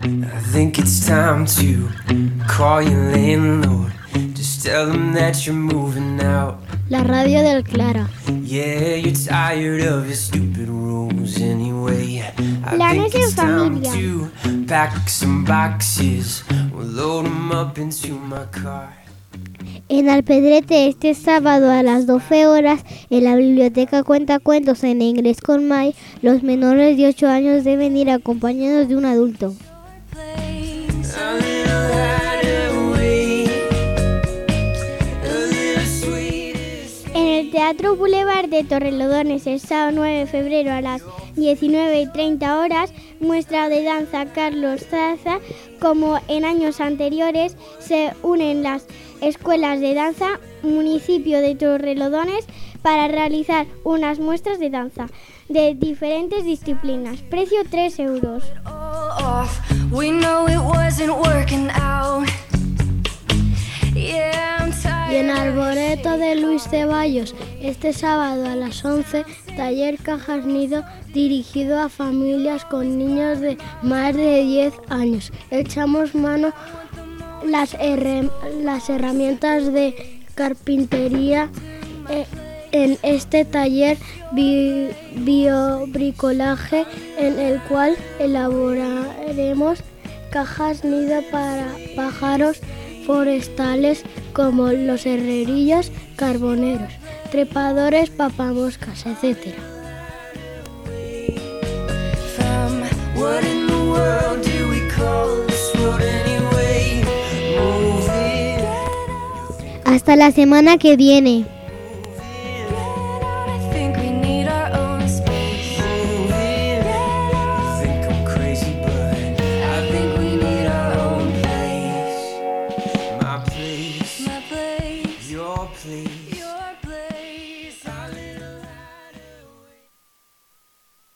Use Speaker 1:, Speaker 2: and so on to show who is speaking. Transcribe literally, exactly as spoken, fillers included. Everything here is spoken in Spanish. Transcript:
Speaker 1: I think it's time to call your landlord. Just tell him that you're moving out.
Speaker 2: La radio del Clara.
Speaker 1: Yeah, you're tired of your stupid rules anyway. I
Speaker 2: Planes
Speaker 1: think
Speaker 2: en
Speaker 1: it's time
Speaker 2: familia.
Speaker 1: to pack some boxes. We'll load them up into my car.
Speaker 2: En Alpedrete este sábado a las doce horas en la biblioteca Cuentacuentos en inglés con Mai, los menores de ocho años deben ir acompañados de un adulto. En el Teatro Boulevard de Torrelodones el sábado nueve de febrero a las diecinueve y treinta horas, muestra de danza Carlos Zaza. Como en años anteriores, se unen las escuelas de danza municipio de Torrelodones para realizar unas muestras de danza de diferentes disciplinas. Precio tres euros. Y en Arboreto de Luis Ceballos, este sábado a las once, taller Cajas Nido dirigido a familias con niños de más de diez años. Echamos mano las, her- las herramientas de carpintería eh, en este taller bi- biobricolaje en el cual elaboraremos cajas nido para pájaros forestales como los herrerillos, carboneros, trepadores, papamoscas, etcétera. Hasta la semana que viene.
Speaker 1: Your place.